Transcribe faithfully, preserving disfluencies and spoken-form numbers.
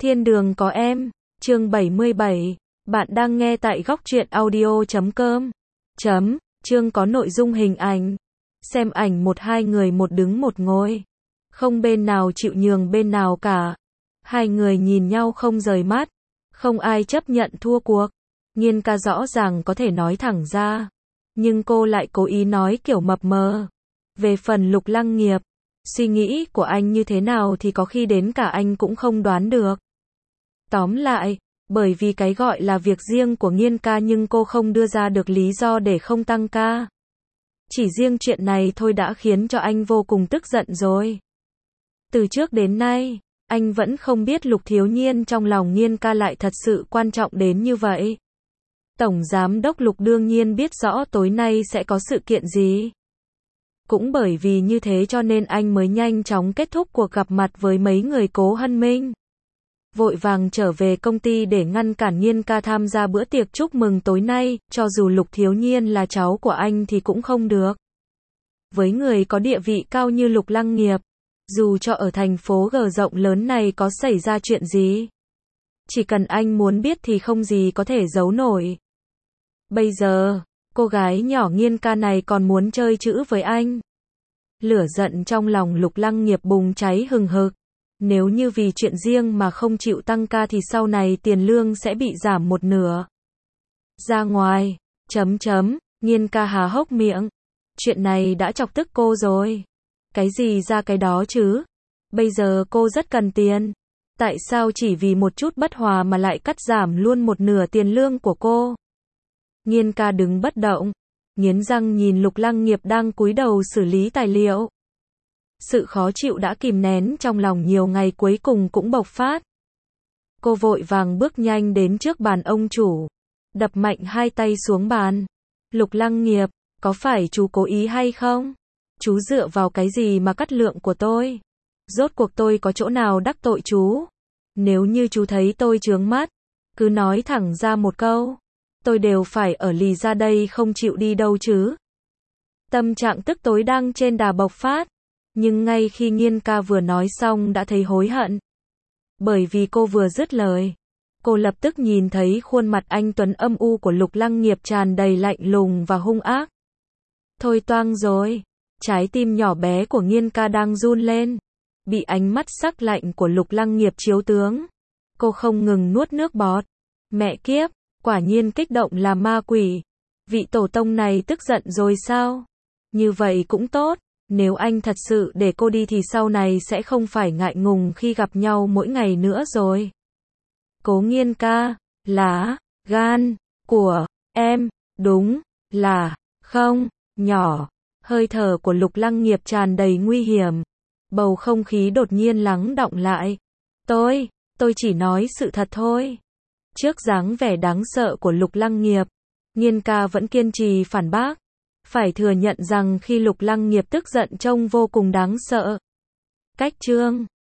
Thiên đường có em, chương bảy mươi bảy. Bạn đang nghe tại góc truyện audio chấm com. Chấm, chương có nội dung hình ảnh. Xem ảnh một hai người một đứng một ngồi. Không bên nào chịu nhường bên nào cả. Hai người nhìn nhau không rời mắt. Không ai chấp nhận thua cuộc. Nhiên ca rõ ràng có thể nói thẳng ra. Nhưng cô lại cố ý nói kiểu mập mờ. Về phần Lục Lăng Nghiệp, suy nghĩ của anh như thế nào thì có khi đến cả anh cũng không đoán được. Tóm lại, bởi vì cái gọi là việc riêng của Nhiên ca nhưng cô không đưa ra được lý do để không tăng ca. Chỉ riêng chuyện này thôi đã khiến cho anh vô cùng tức giận rồi. Từ trước đến nay, anh vẫn không biết Lục Thiếu Nhiên trong lòng Nhiên ca lại thật sự quan trọng đến như vậy. Tổng Giám đốc Lục đương nhiên biết rõ tối nay sẽ có sự kiện gì. Cũng bởi vì như thế cho nên anh mới nhanh chóng kết thúc cuộc gặp mặt với mấy người Cố Hân Minh. Vội vàng trở về công ty để ngăn cản Nhiên ca tham gia bữa tiệc chúc mừng tối nay, cho dù Lục Thiếu Nhiên là cháu của anh thì cũng không được. Với người có địa vị cao như Lục Lăng Nghiệp, dù cho ở thành phố G rộng lớn này có xảy ra chuyện gì, chỉ cần anh muốn biết thì không gì có thể giấu nổi. Bây giờ, cô gái nhỏ Nhiên ca này còn muốn chơi chữ với anh. Lửa giận trong lòng Lục Lăng Nghiệp bùng cháy hừng hực. Nếu như vì chuyện riêng mà không chịu tăng ca thì sau này tiền lương sẽ bị giảm một nửa. Ra ngoài, chấm chấm, Nhiên ca há hốc miệng. Chuyện này đã chọc tức cô rồi. Cái gì ra cái đó chứ? Bây giờ cô rất cần tiền. Tại sao chỉ vì một chút bất hòa mà lại cắt giảm luôn một nửa tiền lương của cô? Nhiên ca đứng bất động, nghiến răng nhìn Lục Lăng Nghiệp đang cúi đầu xử lý tài liệu. Sự khó chịu đã kìm nén trong lòng nhiều ngày cuối cùng cũng bộc phát. Cô vội vàng bước nhanh đến trước bàn ông chủ, đập mạnh hai tay xuống bàn. Lục Lăng Nghiệp, có phải chú cố ý hay không? Chú dựa vào cái gì mà cắt lượng của tôi? Rốt cuộc tôi có chỗ nào đắc tội chú? Nếu như chú thấy tôi chướng mắt, cứ nói thẳng ra một câu. Tôi đều phải ở lì ra đây không chịu đi đâu chứ. Tâm trạng tức tối đang trên đà bộc phát. Nhưng ngay khi Nhiên ca vừa nói xong đã thấy hối hận. Bởi vì cô vừa dứt lời, cô lập tức nhìn thấy khuôn mặt anh tuấn âm u của Lục Lăng Nghiệp tràn đầy lạnh lùng và hung ác. Thôi toang rồi. Trái tim nhỏ bé của Nhiên ca đang run lên. Bị ánh mắt sắc lạnh của Lục Lăng Nghiệp chiếu tướng. Cô không ngừng nuốt nước bọt. Mẹ kiếp, quả nhiên kích động là ma quỷ. Vị tổ tông này tức giận rồi sao? Như vậy cũng tốt. Nếu anh thật sự để cô đi thì sau này sẽ không phải ngại ngùng khi gặp nhau mỗi ngày nữa rồi. Cố Nhiên ca, lá, gan, của, em, đúng, là, không, nhỏ. Hơi thở của Lục Lăng Nghiệp tràn đầy nguy hiểm. Bầu không khí đột nhiên lắng đọng lại. Tôi, tôi chỉ nói sự thật thôi. Trước dáng vẻ đáng sợ của Lục Lăng Nghiệp, Nhiên ca vẫn kiên trì phản bác. Phải thừa nhận rằng khi Lục Lăng Nghiệp tức giận trông vô cùng đáng sợ. Cách chương